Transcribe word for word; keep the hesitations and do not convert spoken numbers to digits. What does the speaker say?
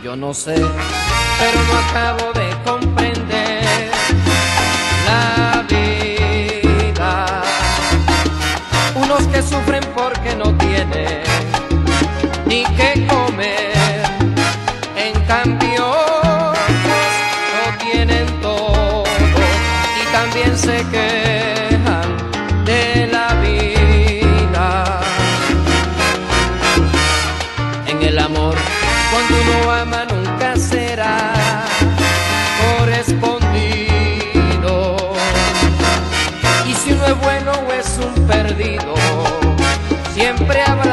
yo no sé, pero no acabo de comprender la vida. Unos que sufren porque no tienen ni qué comer, en cambio otros lo tienen todo y también se quejan de la vida. En el amor, cuando uno ama nunca será correspondido, y si uno es bueno o es un perdido, siempre habrá